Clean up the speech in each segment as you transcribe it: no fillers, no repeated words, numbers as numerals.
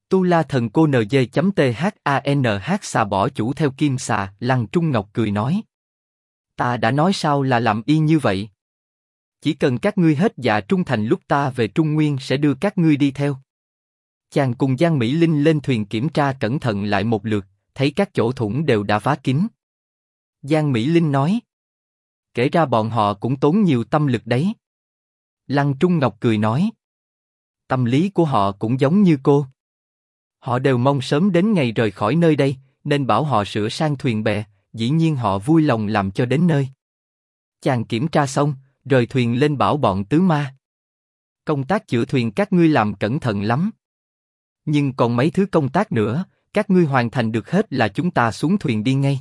Tu La Thần Cô NG.THANH xà bỏ chủ theo Kim Xà. Lăng Trung Ngọc cười nói. Ta đã nói sao là làm y như vậy. Chỉ cần các ngươi hết dạ trung thành lúc ta về Trung Nguyên sẽ đưa các ngươi đi theo. Chàng cùng Giang Mỹ Linh lên thuyền kiểm tra cẩn thận lại một lượt, thấy các chỗ thủng đều đã vá kín. Giang Mỹ Linh nói. Kể ra bọn họ cũng tốn nhiều tâm lực đấy. Lăng Trung Ngọc cười nói. Tâm lý của họ cũng giống như cô. Họ đều mong sớm đến ngày rời khỏi nơi đây, nên bảo họ sửa sang thuyền bè, dĩ nhiên họ vui lòng làm cho đến nơi. Chàng kiểm tra xong, rời thuyền lên bảo bọn tứ ma. Công tác chữa thuyền các ngươi làm cẩn thận lắm. Nhưng còn mấy thứ công tác nữa, các ngươi hoàn thành được hết là chúng ta xuống thuyền đi ngay.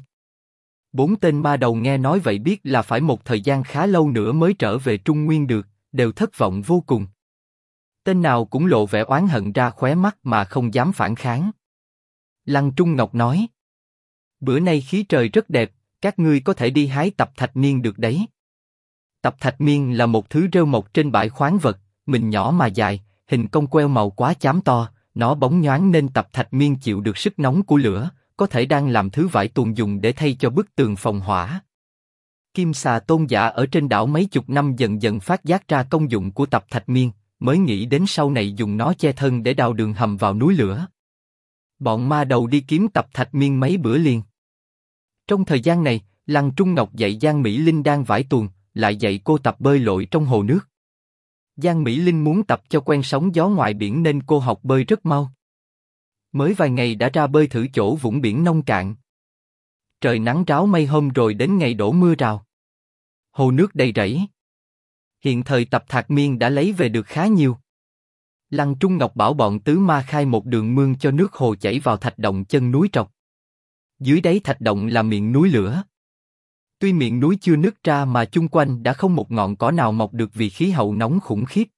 4 tên ma đầu nghe nói vậy biết là phải một thời gian khá lâu nữa mới trở về Trung Nguyên được, đều thất vọng vô cùng. Tên nào cũng lộ vẻ oán hận ra khóe mắt mà không dám phản kháng. Lăng Trung Ngọc nói. Bữa nay khí trời rất đẹp, các ngươi có thể đi hái tập thạch miên được đấy. Tập thạch miên là một thứ rêu mọc trên bãi khoáng vật, mình nhỏ mà dài, hình cong queo màu quá chám to, nó bóng nhoáng nên tập thạch miên chịu được sức nóng của lửa, có thể đang làm thứ vải tuồng dùng để thay cho bức tường phòng hỏa. Kim Xà tôn giả ở trên đảo mấy chục năm dần dần phát giác ra công dụng của tập thạch miên, mới nghĩ đến sau này dùng nó che thân để đào đường hầm vào núi lửa. Bọn ma đầu đi kiếm tập thạch miên mấy bữa liền. Trong thời gian này, Lăng Trung Ngọc dạy Giang Mỹ Linh đang vải tuồng, lại dạy cô tập bơi lội trong hồ nước. Giang Mỹ Linh muốn tập cho quen sóng gió ngoài biển nên cô học bơi rất mau. Mới vài ngày đã ra bơi thử chỗ vũng biển nông cạn. Trời nắng ráo mây hôm rồi đến ngày đổ mưa rào. Hồ nước đầy rẫy. Hiện thời tập thạch miên đã lấy về được khá nhiều. Lăng Trung Ngọc bảo bọn tứ ma khai một đường mương cho nước hồ chảy vào thạch động chân núi trọc. Dưới đáy thạch động là miệng núi lửa. Tuy miệng núi chưa nứt ra mà chung quanh đã không một ngọn cỏ nào mọc được vì khí hậu nóng khủng khiếp.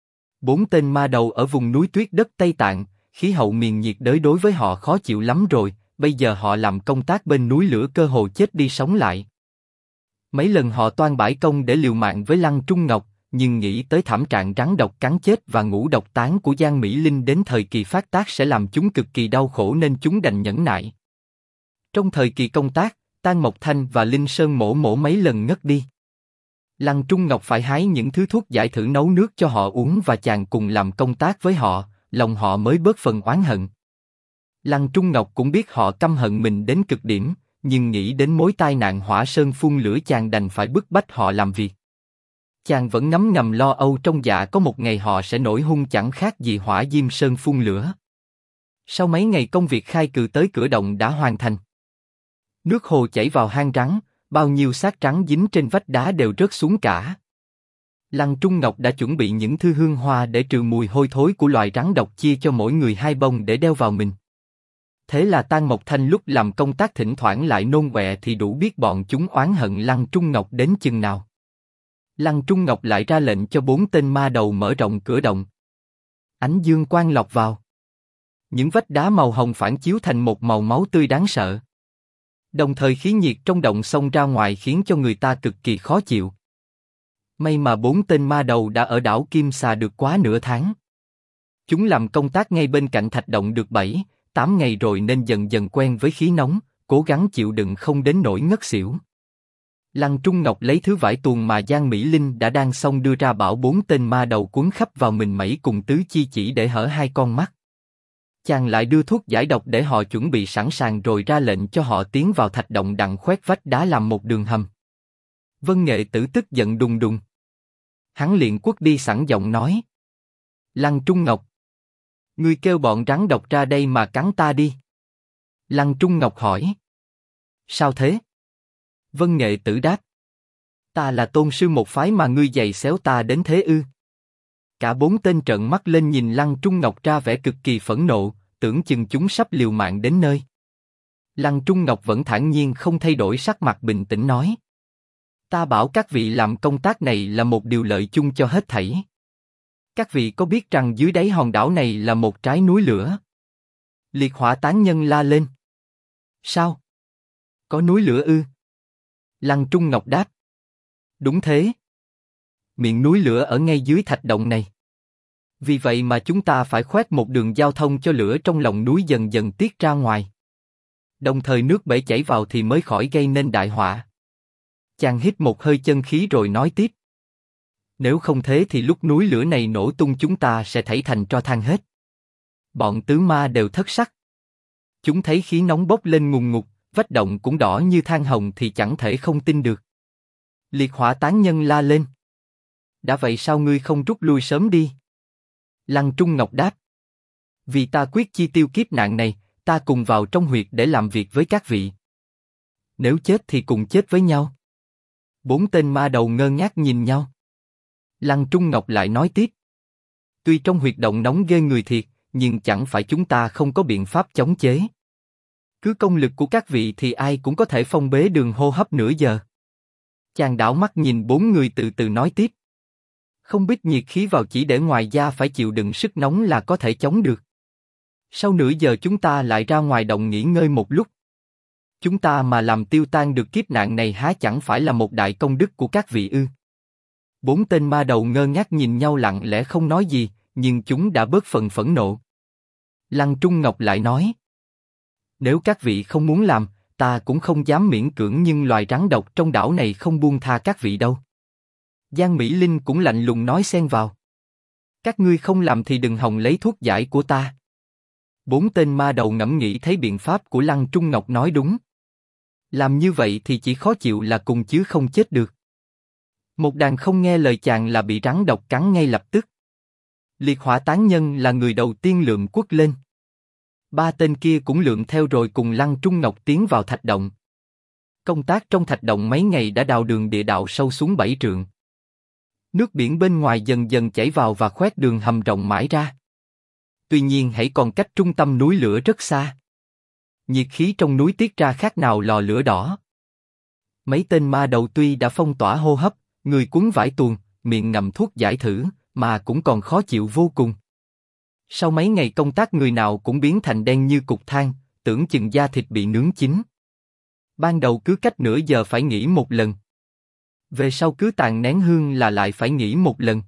4 tên ma đầu ở vùng núi tuyết đất Tây Tạng, khí hậu miền nhiệt đới đối với họ khó chịu lắm rồi, bây giờ họ làm công tác bên núi lửa cơ hồ chết đi sống lại. Mấy lần họ toan bãi công để liều mạng với Lăng Trung Ngọc, nhưng nghĩ tới thảm trạng rắn độc cắn chết và ngũ độc tán của Giang Mỹ Linh đến thời kỳ phát tác sẽ làm chúng cực kỳ đau khổ nên chúng đành nhẫn nại. Trong thời kỳ công tác, Tang Mộc Thanh và Linh Sơn mổ mấy lần ngất đi. Lăng Trung Ngọc phải hái những thứ thuốc giải thử nấu nước cho họ uống và chàng cùng làm công tác với họ, lòng họ mới bớt phần oán hận. Lăng Trung Ngọc cũng biết họ căm hận mình đến cực điểm, nhưng nghĩ đến mối tai nạn hỏa sơn phun lửa chàng đành phải bức bách họ làm việc. Chàng vẫn ngấm ngầm lo âu trong dạ có một ngày họ sẽ nổi hung chẳng khác gì hỏa diêm sơn phun lửa. Sau mấy ngày công việc khai cừ tới cửa động đã hoàn thành. Nước hồ chảy vào hang rắn, bao nhiêu xác rắn dính trên vách đá đều rớt xuống cả. Lăng Trung Ngọc đã chuẩn bị những thư hương hoa để trừ mùi hôi thối của loài rắn độc chia cho mỗi người 2 bông để đeo vào mình. Thế là Tang Mộc Thanh lúc làm công tác thỉnh thoảng lại nôn ọe thì đủ biết bọn chúng oán hận Lăng Trung Ngọc đến chừng nào. Lăng Trung Ngọc lại ra lệnh cho 4 tên ma đầu mở rộng cửa động. Ánh dương quang lọt vào. Những vách đá màu hồng phản chiếu thành một màu máu tươi đáng sợ. Đồng thời khí nhiệt trong động xông ra ngoài khiến cho người ta cực kỳ khó chịu. May mà 4 tên ma đầu đã ở đảo Kim Xà được quá nửa tháng. Chúng làm công tác ngay bên cạnh thạch động được 7-8 ngày rồi nên dần dần quen với khí nóng, cố gắng chịu đựng không đến nỗi ngất xỉu. Lăng Trung Ngọc lấy thứ vải tuồng mà Giang Mỹ Linh đã đan xong đưa ra bảo 4 tên ma đầu quấn khắp vào mình mẩy cùng tứ chi chỉ để hở 2 con mắt. Chàng lại đưa thuốc giải độc để họ chuẩn bị sẵn sàng rồi ra lệnh cho họ tiến vào thạch động đặng khoét vách đá làm một đường hầm. Vân Nghệ Tử tức giận đùng đùng. Hắn liền quất đi sẵn giọng nói. Lăng Trung Ngọc, ngươi kêu bọn rắn độc ra đây mà cắn ta đi. Lăng Trung Ngọc hỏi. Sao thế? Vân Nghệ Tử đáp. Ta là tôn sư một phái mà ngươi giày xéo ta đến thế ư? Cả 4 tên trợn mắt lên nhìn Lăng Trung Ngọc ra vẻ cực kỳ phẫn nộ, tưởng chừng chúng sắp liều mạng đến nơi. Lăng Trung Ngọc vẫn thản nhiên không thay đổi sắc mặt bình tĩnh nói. Ta bảo các vị làm công tác này là một điều lợi chung cho hết thảy. Các vị có biết rằng dưới đáy hòn đảo này là một trái núi lửa? Liệt Hỏa tán nhân la lên. Sao? Có núi lửa ư? Lăng Trung Ngọc đáp. Đúng thế. Miệng núi lửa ở ngay dưới thạch động này. Vì vậy mà chúng ta phải khoét một đường giao thông cho lửa trong lòng núi dần dần tiết ra ngoài. Đồng thời nước bể chảy vào thì mới khỏi gây nên đại họa. Chàng hít một hơi chân khí rồi nói tiếp. Nếu không thế thì lúc núi lửa này nổ tung chúng ta sẽ thảy thành tro than hết. Bọn tứ ma đều thất sắc. Chúng thấy khí nóng bốc lên ngùn ngụt, vách động cũng đỏ như than hồng thì chẳng thể không tin được. Liệt hỏa tán nhân la lên. Đã vậy sao ngươi không rút lui sớm đi? Lăng Trung Ngọc đáp. Vì ta quyết chi tiêu kiếp nạn này, ta cùng vào trong huyệt để làm việc với các vị. Nếu chết thì cùng chết với nhau. Bốn tên ma đầu ngơ ngác nhìn nhau. Lăng Trung Ngọc lại nói tiếp. Tuy trong huyệt động nóng ghê người thiệt, nhưng chẳng phải chúng ta không có biện pháp chống chế. Cứ công lực của các vị thì ai cũng có thể phong bế đường hô hấp nửa giờ. Chàng đảo mắt nhìn bốn người từ từ nói tiếp. Không biết nhiệt khí vào chỉ để ngoài da phải chịu đựng sức nóng là có thể chống được. Sau nửa giờ chúng ta lại ra ngoài động nghỉ ngơi một lúc. Chúng ta mà làm tiêu tan được kiếp nạn này há chẳng phải là một đại công đức của các vị ư? Bốn tên ma đầu ngơ ngác nhìn nhau lặng lẽ không nói gì, nhưng chúng đã bớt phần phẫn nộ. Lăng Trung Ngọc lại nói. Nếu các vị không muốn làm, ta cũng không dám miễn cưỡng nhưng loài rắn độc trong đảo này không buông tha các vị đâu. Giang Mỹ Linh cũng lạnh lùng nói xen vào. Các ngươi không làm thì đừng hòng lấy thuốc giải của ta. Bốn tên ma đầu ngẫm nghĩ thấy biện pháp của Lăng Trung Ngọc nói đúng. Làm như vậy thì chỉ khó chịu là cùng chứ không chết được. Một đàn không nghe lời chàng là bị rắn độc cắn ngay lập tức. Liệt hỏa tán nhân là người đầu tiên lượm quất lên. Ba tên kia cũng lượm theo rồi cùng Lăng Trung Ngọc tiến vào thạch động. Công tác trong thạch động mấy ngày đã đào đường địa đạo sâu xuống 7 trượng. Nước biển bên ngoài dần dần chảy vào và khoét đường hầm rộng mãi ra. Tuy nhiên hãy còn cách trung tâm núi lửa rất xa. Nhiệt khí trong núi tiết ra khác nào lò lửa đỏ. Mấy tên ma đầu tuy đã phong tỏa hô hấp, người cuốn vải tuồng, miệng ngậm thuốc giải thử, mà cũng còn khó chịu vô cùng. Sau mấy ngày công tác người nào cũng biến thành đen như cục than, tưởng chừng da thịt bị nướng chín. Ban đầu cứ cách nửa giờ phải nghỉ một lần. Về sau cứ tàn nén hương là lại phải nghỉ một lần.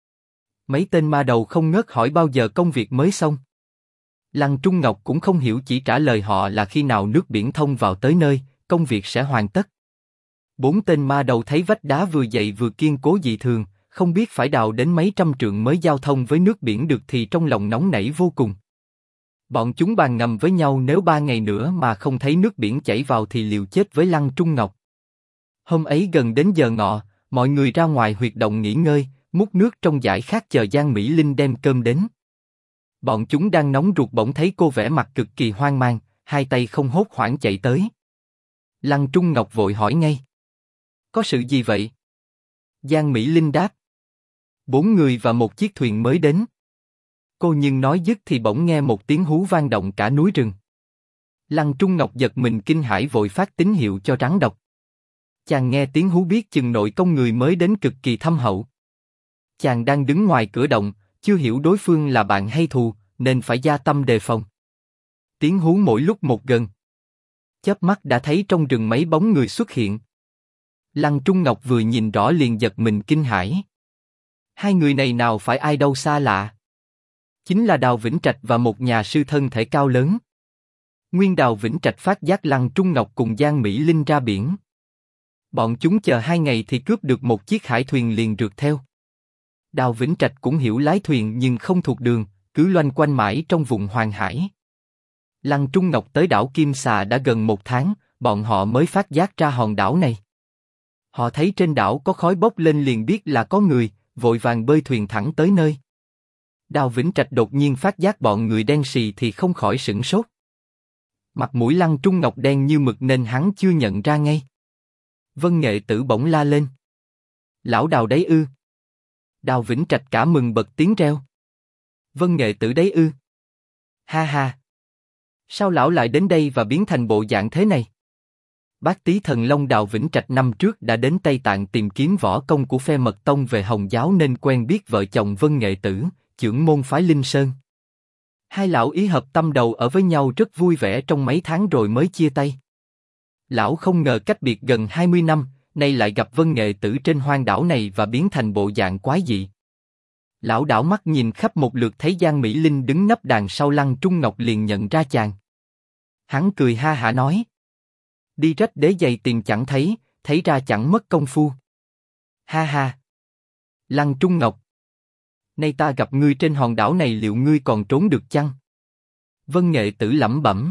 Mấy tên ma đầu không ngớt hỏi bao giờ công việc mới xong. Lăng Trung Ngọc cũng không hiểu, chỉ trả lời họ là khi nào nước biển thông vào tới nơi, công việc sẽ hoàn tất. Bốn tên ma đầu thấy vách đá vừa dày vừa kiên cố dị thường, không biết phải đào đến mấy trăm trượng mới giao thông với nước biển được thì trong lòng nóng nảy vô cùng. Bọn chúng bàn ngầm với nhau nếu 3 ngày nữa mà không thấy nước biển chảy vào thì liều chết với Lăng Trung Ngọc. Hôm ấy gần đến giờ ngọ, mọi người ra ngoài huyệt động nghỉ ngơi, múc nước trong dải khát chờ Giang Mỹ Linh đem cơm đến. Bọn chúng đang nóng ruột bỗng thấy cô vẻ mặt cực kỳ hoang mang, hai tay không hốt hoảng chạy tới. Lăng Trung Ngọc vội hỏi ngay. Có sự gì vậy? Giang Mỹ Linh đáp. 4 người và một chiếc thuyền mới đến. Cô nhưng nói dứt thì bỗng nghe một tiếng hú vang động cả núi rừng. Lăng Trung Ngọc giật mình kinh hãi vội phát tín hiệu cho rắn độc. Chàng nghe tiếng hú biết chừng nội công người mới đến cực kỳ thâm hậu. Chàng đang đứng ngoài cửa động, chưa hiểu đối phương là bạn hay thù, nên phải gia tâm đề phòng. Tiếng hú mỗi lúc một gần. Chớp mắt đã thấy trong rừng mấy bóng người xuất hiện. Lăng Trung Ngọc vừa nhìn rõ liền giật mình kinh hãi. Hai người này nào phải ai đâu xa lạ. Chính là Đào Vĩnh Trạch và một nhà sư thân thể cao lớn. Nguyên Đào Vĩnh Trạch phát giác Lăng Trung Ngọc cùng Giang Mỹ Linh ra biển. Bọn chúng chờ 2 ngày thì cướp được một chiếc hải thuyền liền rượt theo. Đào Vĩnh Trạch cũng hiểu lái thuyền nhưng không thuộc đường, cứ loanh quanh mãi trong vùng hoàng hải. Lăng Trung Ngọc tới đảo Kim Xà đã gần 1 tháng, bọn họ mới phát giác ra hòn đảo này. Họ thấy trên đảo có khói bốc lên liền biết là có người, vội vàng bơi thuyền thẳng tới nơi. Đào Vĩnh Trạch đột nhiên phát giác bọn người đen sì thì không khỏi sửng sốt. Mặt mũi Lăng Trung Ngọc đen như mực nên hắn chưa nhận ra ngay. Vân Nghệ Tử bỗng la lên. Lão Đào đấy ư? Đào Vĩnh Trạch cả mừng bật tiếng reo. Vân Nghệ Tử đấy ư? Ha ha! Sao lão lại đến đây và biến thành bộ dạng thế này? Bác Tý Thần Long Đào Vĩnh Trạch năm trước đã đến Tây Tạng tìm kiếm võ công của phe Mật Tông về Hồng Giáo nên quen biết vợ chồng Vân Nghệ Tử, trưởng môn phái Linh Sơn. Hai lão ý hợp tâm đầu ở với nhau rất vui vẻ trong mấy tháng rồi mới chia tay. Lão không ngờ cách biệt gần 20 năm, nay lại gặp Vân Nghệ Tử trên hoang đảo này và biến thành bộ dạng quái dị. Lão đảo mắt nhìn khắp một lượt thấy Giang Mỹ Linh đứng nấp đằng sau Lăng Trung Ngọc liền nhận ra chàng. Hắn cười ha hả nói. Đi rách đế giày tiền chẳng thấy, thấy ra chẳng mất công phu. Ha ha. Lăng Trung Ngọc. Nay ta gặp ngươi trên hòn đảo này liệu ngươi còn trốn được chăng? Vân Nghệ Tử lẩm bẩm.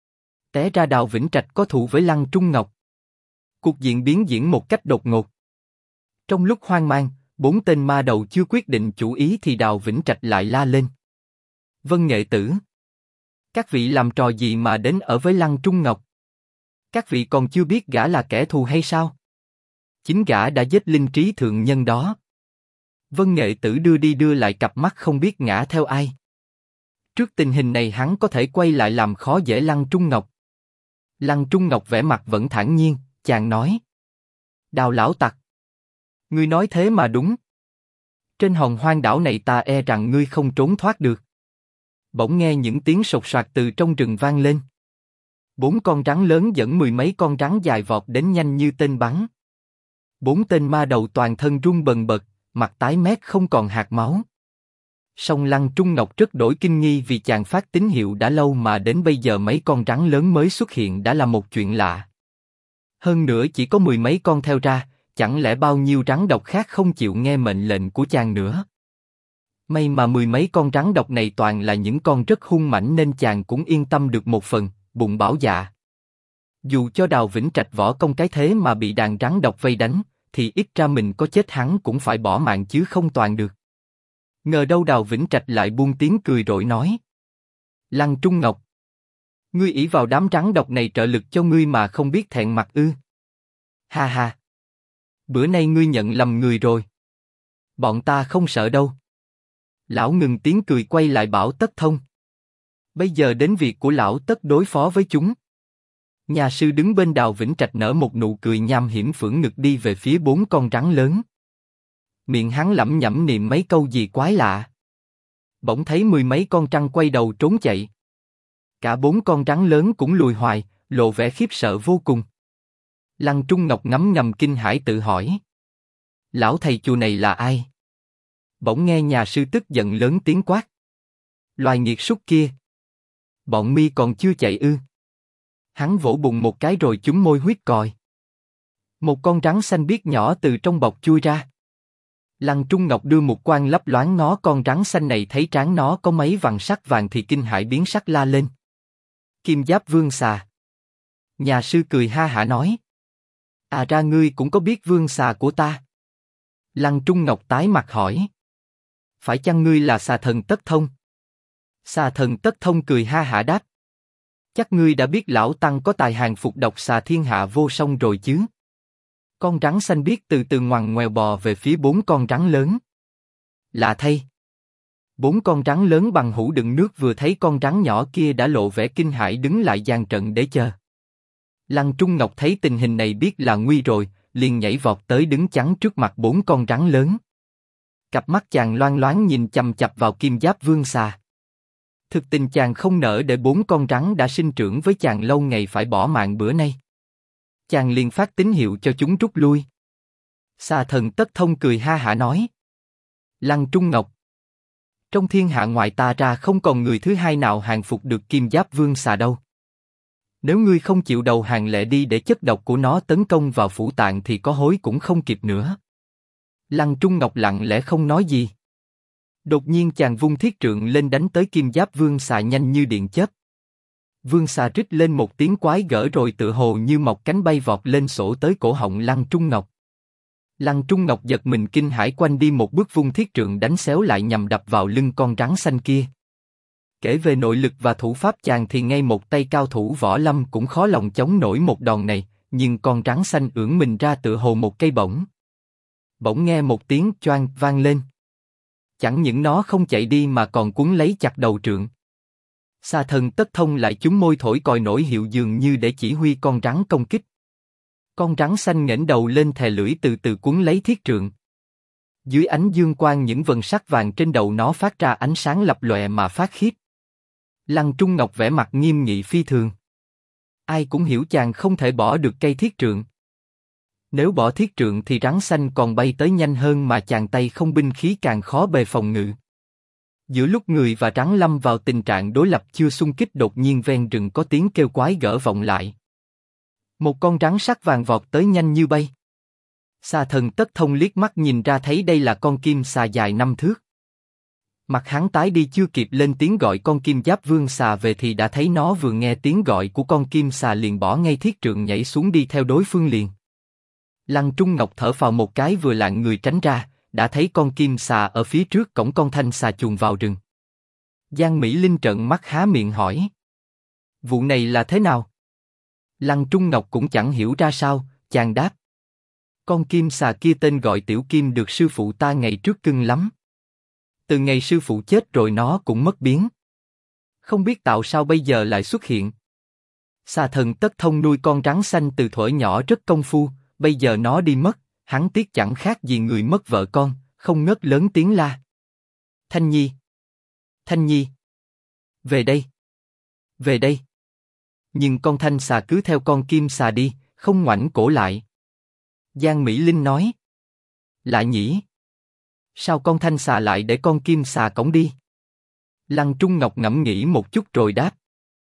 Té ra Đào Vĩnh Trạch có thù với Lăng Trung Ngọc. Cuộc diện biến diễn một cách đột ngột. Trong lúc hoang mang, bốn tên ma đầu chưa quyết định chủ ý thì Đào Vĩnh Trạch lại la lên. Vân Nghệ Tử. Các vị làm trò gì mà đến ở với Lăng Trung Ngọc? Các vị còn chưa biết gã là kẻ thù hay sao? Chính gã đã giết linh trí thượng nhân đó. Vân Nghệ Tử đưa đi đưa lại cặp mắt không biết ngã theo ai. Trước tình hình này hắn có thể quay lại làm khó dễ Lăng Trung Ngọc. Lăng Trung Ngọc vẻ mặt vẫn thản nhiên, chàng nói. Đào lão tặc. Ngươi nói thế mà đúng. Trên hòn hoang đảo này ta e rằng ngươi không trốn thoát được. Bỗng nghe những tiếng sột soạt từ trong rừng vang lên. 4 con rắn lớn dẫn 10 mấy con rắn dài vọt đến nhanh như tên bắn. 4 tên ma đầu toàn thân run bần bật, mặt tái mét không còn hạt máu. Song Lăng Trung Ngọc rất đổi kinh nghi vì chàng phát tín hiệu đã lâu mà đến bây giờ mấy con rắn lớn mới xuất hiện đã là một chuyện lạ. Hơn nữa chỉ có 10 mấy con theo ra, chẳng lẽ bao nhiêu rắn độc khác không chịu nghe mệnh lệnh của chàng nữa? May mà 10 mấy con rắn độc này toàn là những con rất hung mãnh nên chàng cũng yên tâm được một phần, bụng bảo dạ. Dù cho Đào Vĩnh Trạch võ công cái thế mà bị đàn rắn độc vây đánh, thì ít ra mình có chết hắn cũng phải bỏ mạng chứ không toàn được. Ngờ đâu Đào Vĩnh Trạch lại buông tiếng cười rỗi nói. Lăng Trung Ngọc. Ngươi ỷ vào đám rắn độc này trợ lực cho ngươi mà không biết thẹn mặt ư? Ha ha. Bữa nay ngươi nhận lầm người rồi. Bọn ta không sợ đâu. Lão ngừng tiếng cười quay lại bảo Tất Thông. Bây giờ đến việc của lão Tất đối phó với chúng. Nhà sư đứng bên Đào Vĩnh Trạch nở một nụ cười nham hiểm phưỡng ngực đi về phía 4 con rắn lớn. Miệng hắn lẩm nhẩm niệm mấy câu gì quái lạ. Bỗng thấy 10 mấy con trăng quay đầu trốn chạy. Cả 4 con rắn lớn cũng lùi hoài, lộ vẻ khiếp sợ vô cùng. Lăng Trung Ngọc ngấm ngầm kinh hãi tự hỏi. Lão thầy chùa này là ai? Bỗng nghe nhà sư tức giận lớn tiếng quát. Loài nghiệt súc kia! Bọn mi còn chưa chạy ư? Hắn vỗ bụng một cái rồi chúm môi huyết còi. Một con rắn xanh biếc nhỏ từ trong bọc chui ra. Lăng Trung Ngọc đưa một quan lấp loáng ngó con rắn xanh này thấy trán nó có mấy vằn sắc vàng thì kinh hãi biến sắc la lên. Kim Giáp Vương Xà. Nhà sư cười ha hả nói. À ra ngươi cũng có biết vương xà của ta? Lăng Trung Ngọc tái mặt hỏi. Phải chăng ngươi là xà thần Tất Thông? Xà thần Tất Thông cười ha hả đáp. Chắc ngươi đã biết lão tăng có tài hàng phục độc xà thiên hạ vô song rồi chứ? Con rắn xanh biếc từ từ ngoằn ngoèo bò về phía 4 con rắn lớn. Lạ thay. 4 con rắn lớn bằng hũ đựng nước vừa thấy con rắn nhỏ kia đã lộ vẻ kinh hãi đứng lại dàn trận để chờ. Lăng Trung Ngọc thấy tình hình này biết là nguy rồi, liền nhảy vọt tới đứng chắn trước mặt 4 con rắn lớn. Cặp mắt chàng loang loáng nhìn chằm chằm vào Kim Giáp Vương Xà. Thực tình chàng không nỡ để 4 con rắn đã sinh trưởng với chàng lâu ngày phải bỏ mạng bữa nay. Chàng liền phát tín hiệu cho chúng rút lui. Xà thần Tất Thông cười ha hả nói. Lăng Trung Ngọc. Trong thiên hạ ngoài ta ra không còn người thứ hai nào hàng phục được Kim Giáp Vương Xà đâu. Nếu ngươi không chịu đầu hàng lệ đi để chất độc của nó tấn công vào phủ tạng thì có hối cũng không kịp nữa. Lăng Trung Ngọc lặng lẽ không nói gì. Đột nhiên chàng vung thiết trượng lên đánh tới Kim Giáp Vương Xà nhanh như điện chớp. Vương Xà rít lên một tiếng quái gở rồi tựa hồ như mọc cánh bay vọt lên sổ tới cổ họng Lăng Trung Ngọc. Lăng Trung Ngọc giật mình kinh hãi quanh đi một bước vung thiết trượng đánh xéo lại nhằm đập vào lưng con rắn xanh kia. Kể về nội lực và thủ pháp chàng thì ngay một tay cao thủ võ lâm cũng khó lòng chống nổi một đòn này, nhưng con rắn xanh ưỡn mình ra tựa hồ một cây bổng. Bỗng nghe một tiếng choang vang lên. Chẳng những nó không chạy đi mà còn cuốn lấy chặt đầu trượng. Xà thần Tất Thông lại chúm môi thổi còi nổi hiệu dường như để chỉ huy con rắn công kích. Con rắn xanh nghển đầu lên thè lưỡi từ từ cuốn lấy thiết trượng. Dưới ánh dương quang những vần sắc vàng trên đầu nó phát ra ánh sáng lập lòe mà phát khiếp. Lăng Trung Ngọc vẻ mặt nghiêm nghị phi thường. Ai cũng hiểu chàng không thể bỏ được cây thiết trượng. Nếu bỏ thiết trượng thì rắn xanh còn bay tới nhanh hơn mà chàng tay không binh khí càng khó bề phòng ngự. Giữa lúc người và rắn lâm vào tình trạng đối lập chưa xung kích, đột nhiên ven rừng có tiếng kêu quái gở vọng lại. Một con rắn sắc vàng vọt tới nhanh như bay. Xà thần Tất Thông liếc mắt nhìn ra thấy đây là con kim xà dài 5 thước. Mặt hắn tái đi, chưa kịp lên tiếng gọi con kim giáp vương xà về thì đã thấy nó vừa nghe tiếng gọi của con kim xà liền bỏ ngay thiết trượng nhảy xuống đi theo đối phương liền. Lăng Trung Ngọc thở phào một cái, vừa lạng người tránh ra, đã thấy con kim xà ở phía trước cổng con thanh xà chuồn vào rừng. Giang Mỹ Linh trợn mắt há miệng hỏi: vụ này là thế nào? Lăng Trung Ngọc cũng chẳng hiểu ra sao, chàng đáp: con kim xà kia tên gọi Tiểu Kim, được sư phụ ta ngày trước cưng lắm. Từ ngày sư phụ chết rồi nó cũng mất biến. Không biết tạo sao bây giờ lại xuất hiện. Xà thần Tất Thông nuôi con rắn xanh từ thuở nhỏ rất công phu, bây giờ nó đi mất, hắn tiếc chẳng khác gì người mất vợ con, không ngớt lớn tiếng la: Thanh Nhi! Thanh Nhi! Về đây! Về đây! Nhưng con thanh xà cứ theo con kim xà đi, không ngoảnh cổ lại. Giang Mỹ Linh nói: lạ nhỉ? Sao con thanh xà lại để con kim xà cõng đi? Lăng Trung Ngọc ngẫm nghĩ một chút rồi đáp: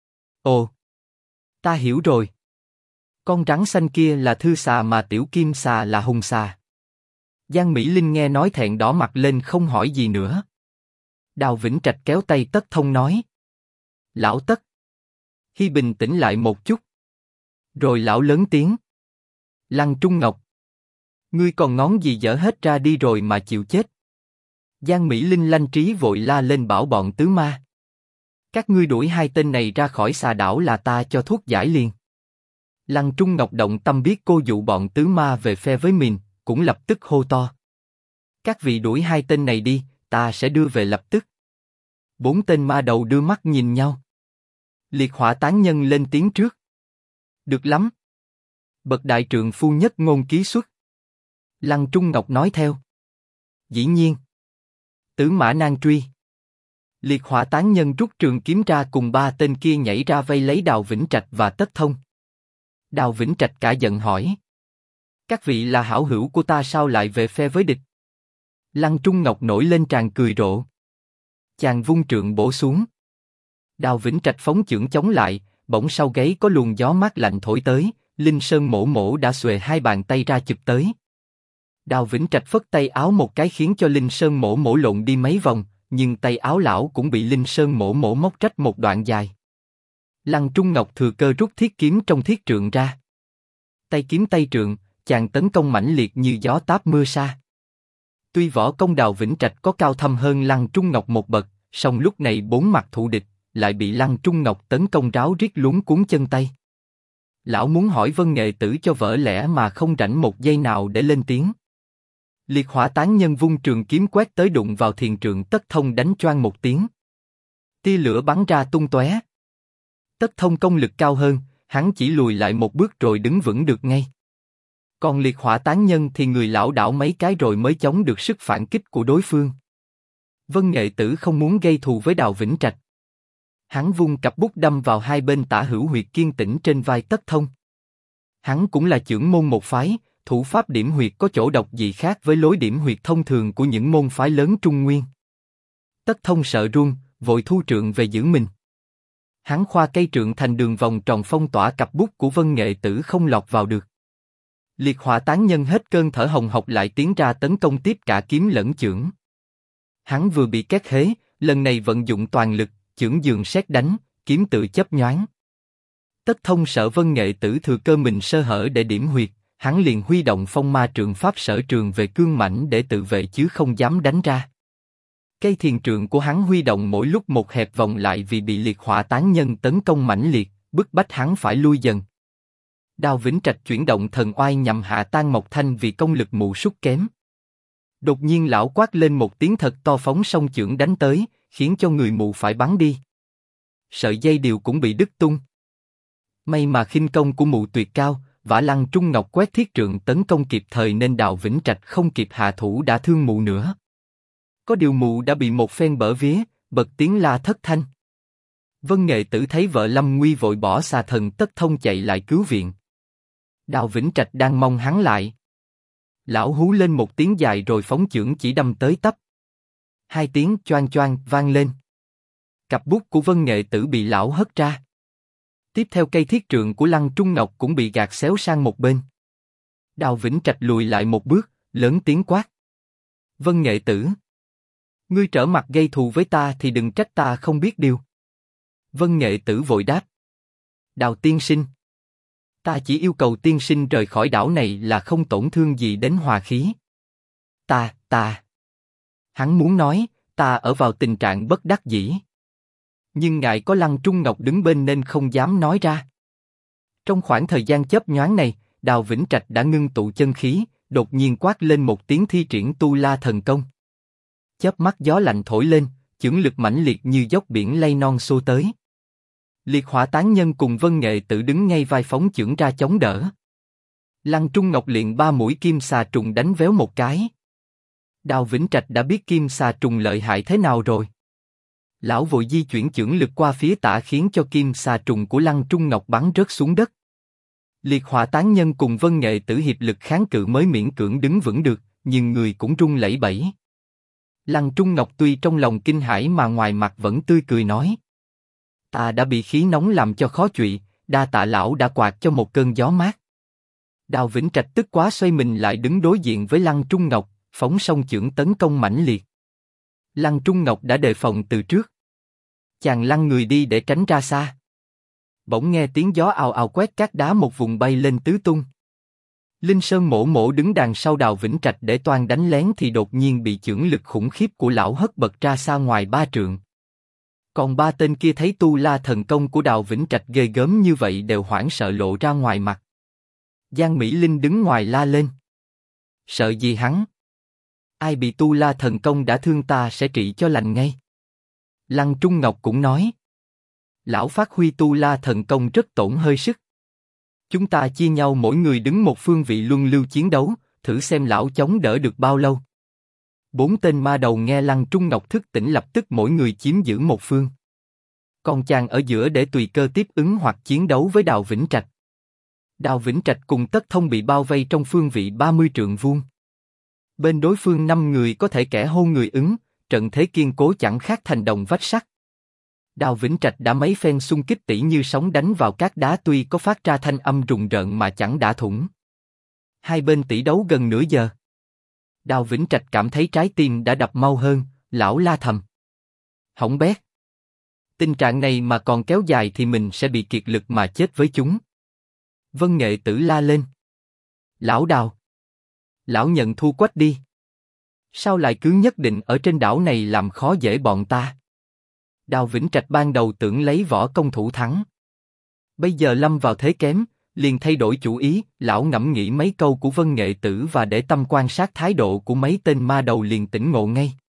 ồ, ta hiểu rồi. Con rắn xanh kia là thư xà mà tiểu kim xà là hùng xà. Giang Mỹ Linh nghe nói thẹn đỏ mặt lên, không hỏi gì nữa. Đào Vĩnh Trạch kéo tay Tất Thông nói: lão Tất, hy bình tĩnh lại một chút. Rồi lão lớn tiếng: Lăng Trung Ngọc, ngươi còn ngón gì dở hết ra đi rồi mà chịu chết. Giang Mỹ Linh lanh trí vội la lên bảo bọn tứ ma: các ngươi đuổi hai tên này ra khỏi xà đảo là ta cho thuốc giải liền. Lăng Trung Ngọc động tâm biết cô dụ bọn tứ ma về phe với mình, cũng lập tức hô to: các vị đuổi hai tên này đi, ta sẽ đưa về lập tức. Bốn tên ma đầu đưa mắt nhìn nhau. Liệt Hỏa Tán Nhân lên tiếng trước: được lắm. Bậc đại trượng phu nhất ngôn ký xuất. Lăng Trung Ngọc nói theo: dĩ nhiên. Tứ mã nan truy. Liệt Hỏa Tán Nhân rút trường kiếm ra, cùng ba tên kia nhảy ra vây lấy Đào Vĩnh Trạch và Tất Thông. Đào Vĩnh Trạch cả giận hỏi: các vị là hảo hữu của ta sao lại về phe với địch? Lăng Trung Ngọc nổi lên tràn cười rộ. Chàng vung trượng bổ xuống. Đào Vĩnh Trạch phóng chưởng chống lại, bỗng sau gáy có luồng gió mát lạnh thổi tới, Linh Sơn Mổ Mổ đã xuề hai bàn tay ra chụp tới. Đào Vĩnh Trạch phất tay áo một cái khiến cho Linh Sơn Mổ Mổ lộn đi mấy vòng, nhưng tay áo lão cũng bị Linh Sơn Mổ Mổ móc rách một đoạn dài. Lăng Trung Ngọc thừa cơ rút thiết kiếm trong thiết trượng ra. Tay kiếm tay trượng, chàng tấn công mãnh liệt như gió táp mưa sa. Tuy võ công Đào Vĩnh Trạch có cao thâm hơn Lăng Trung Ngọc một bậc, song lúc này bốn mặt thù địch, lại bị Lăng Trung Ngọc tấn công ráo riết luống cuống chân tay. Lão muốn hỏi Vân Nghệ Tử cho vỡ lẽ mà không rảnh một giây nào để lên tiếng. Liệt Hỏa Tán Nhân vung trường kiếm quét tới, đụng vào thiền trượng Tất Thông đánh choang một tiếng. Tia lửa bắn ra tung tóe. Tất Thông công lực cao hơn, hắn chỉ lùi lại một bước rồi đứng vững được ngay. Còn Liệt Hỏa Tán Nhân thì người lão đảo mấy cái rồi mới chống được sức phản kích của đối phương. Vân Nghệ Tử không muốn gây thù với Đào Vĩnh Trạch. Hắn vung cặp bút đâm vào hai bên tả hữu huyệt kiên tĩnh trên vai Tất Thông. Hắn cũng là chưởng môn một phái, thủ pháp điểm huyệt có chỗ độc gì khác với lối điểm huyệt thông thường của những môn phái lớn Trung Nguyên. Tất Thông sợ run, vội thu trượng về giữ mình. Hắn khoa cây trượng thành đường vòng tròn phong tỏa cặp bút của Vân Nghệ Tử không lọt vào được. Liệt Hỏa Tán Nhân hết cơn thở hồng hộc lại tiến ra tấn công tiếp cả kiếm lẫn chưởng. Hắn vừa bị két hế, lần này vận dụng toàn lực, chưởng dường sét đánh, kiếm tự chấp nhoáng. Tất Thông sợ Vân Nghệ Tử thừa cơ mình sơ hở để điểm huyệt, hắn liền huy động phong ma trượng pháp sở trường về cương mãnh để tự vệ chứ không dám đánh ra. Cây thiền trượng của hắn huy động mỗi lúc một hẹp vòng lại vì bị Liệt Hỏa Tán Nhân tấn công mãnh liệt, bức bách hắn phải lui dần. Đào Vĩnh Trạch chuyển động thần oai nhằm hạ tan Mộc Thanh vì công lực mụ sút kém. Đột nhiên lão quát lên một tiếng thật to, phóng song chưởng đánh tới, khiến cho người mụ phải bắn đi. Sợi dây điều cũng bị đứt tung. May mà khinh công của mụ tuyệt cao, vả Lăng Trung Ngọc quét thiết trượng tấn công kịp thời nên Đào Vĩnh Trạch không kịp hạ thủ đã thương mụ nữa. Có điều mụ đã bị một phen bở vía, bật tiếng la thất thanh. Vân Nghệ Tử thấy vợ lâm nguy vội bỏ xà thần Tất Thông chạy lại cứu viện. Đào Vĩnh Trạch đang mong hắn lại. Lão hú lên một tiếng dài rồi phóng chưởng chỉ đâm tới tấp. Hai tiếng choang choang vang lên. Cặp bút của Vân Nghệ Tử bị lão hất ra. Tiếp theo cây thiết trượng của Lăng Trung Ngọc cũng bị gạt xéo sang một bên. Đào Vĩnh Trạch lùi lại một bước, lớn tiếng quát. Vân Nghệ Tử, ngươi trở mặt gây thù với ta thì đừng trách ta không biết điều. Vân Nghệ Tử vội đáp. Đào tiên sinh, ta chỉ yêu cầu tiên sinh rời khỏi đảo này là không tổn thương gì đến hòa khí. Ta. Hắn muốn nói, ta ở vào tình trạng bất đắc dĩ. Nhưng ngại có Lăng Trung Ngọc đứng bên nên không dám nói ra. Trong khoảng thời gian chớp nhoáng này, Đào Vĩnh Trạch đã ngưng tụ chân khí, đột nhiên quát lên một tiếng thi triển Tu La Thần Công. Chớp mắt gió lạnh thổi lên, chưởng lực mãnh liệt như dốc biển lay non xô tới. Liệt Hỏa Tán Nhân cùng Vân Nghệ Tử đứng ngay vai phóng chưởng ra chống đỡ. Lăng Trung Ngọc liền 3 mũi kim xà trùng đánh véo một cái. Đào Vĩnh Trạch đã biết kim xà trùng lợi hại thế nào rồi. Lão vội di chuyển chưởng lực qua phía tả khiến cho kim xà trùng của Lăng Trung Ngọc bắn rớt xuống đất. Liệt Hỏa Tán Nhân cùng Vân Nghệ Tử hiệp lực kháng cự mới miễn cưỡng đứng vững được, nhưng người cũng run lẩy bẩy. Lăng Trung Ngọc tuy trong lòng kinh hãi mà ngoài mặt vẫn tươi cười nói. Ta đã bị khí nóng làm cho khó chịu, đa tạ lão đã quạt cho một cơn gió mát. Đào Vĩnh Trạch tức quá xoay mình lại đứng đối diện với Lăng Trung Ngọc, phóng song chưởng tấn công mãnh liệt. Lăng Trung Ngọc đã đề phòng từ trước. Chàng lăn người đi để tránh ra xa. Bỗng nghe tiếng gió ào ào quét cát đá một vùng bay lên tứ tung. Linh Sơn Mỗ Mỗ đứng đằng sau Đào Vĩnh Trạch để toan đánh lén thì đột nhiên bị chưởng lực khủng khiếp của lão hất bật ra xa ngoài 3 trượng. Còn 3 tên kia thấy Tu La Thần Công của Đào Vĩnh Trạch ghê gớm như vậy đều hoảng sợ lộ ra ngoài mặt. Giang Mỹ Linh đứng ngoài la lên. Sợ gì hắn? Ai bị Tu La Thần Công đã thương ta sẽ trị cho lành ngay. Lăng Trung Ngọc cũng nói. Lão phát huy Tu La Thần Công rất tổn hơi sức. Chúng ta chia nhau mỗi người đứng một phương vị luân lưu chiến đấu, thử xem lão chống đỡ được bao lâu. 4 tên ma đầu nghe Lăng Trung Ngọc thức tỉnh lập tức mỗi người chiếm giữ một phương. Còn chàng ở giữa để tùy cơ tiếp ứng hoặc chiến đấu với Đào Vĩnh Trạch. Đào Vĩnh Trạch cùng Tất Thông bị bao vây trong phương vị 30 trượng vuông. Bên đối phương 5 người có thể kẻ hô người ứng, trận thế kiên cố chẳng khác thành đồng vách sắt. Đào Vĩnh Trạch đã mấy phen xung kích tỉ như sóng đánh vào cát đá tuy có phát ra thanh âm rùng rợn mà chẳng đả thủng. Hai bên tỷ đấu gần nửa giờ. Đào Vĩnh Trạch cảm thấy trái tim đã đập mau hơn, lão la thầm. Hỏng bét. Tình trạng này mà còn kéo dài thì mình sẽ bị kiệt lực mà chết với chúng. Vân Nghệ Tử la lên. Lão Đào. Lão nhận thua quách đi. Sao lại cứ nhất định ở trên đảo này làm khó dễ bọn ta? Đào Vĩnh Trạch ban đầu tưởng lấy võ công thủ thắng. Bây giờ lâm vào thế kém, liền thay đổi chủ ý, lão ngẫm nghĩ mấy câu của Vân Nghệ Tử và để tâm quan sát thái độ của mấy tên ma đầu liền tỉnh ngộ ngay.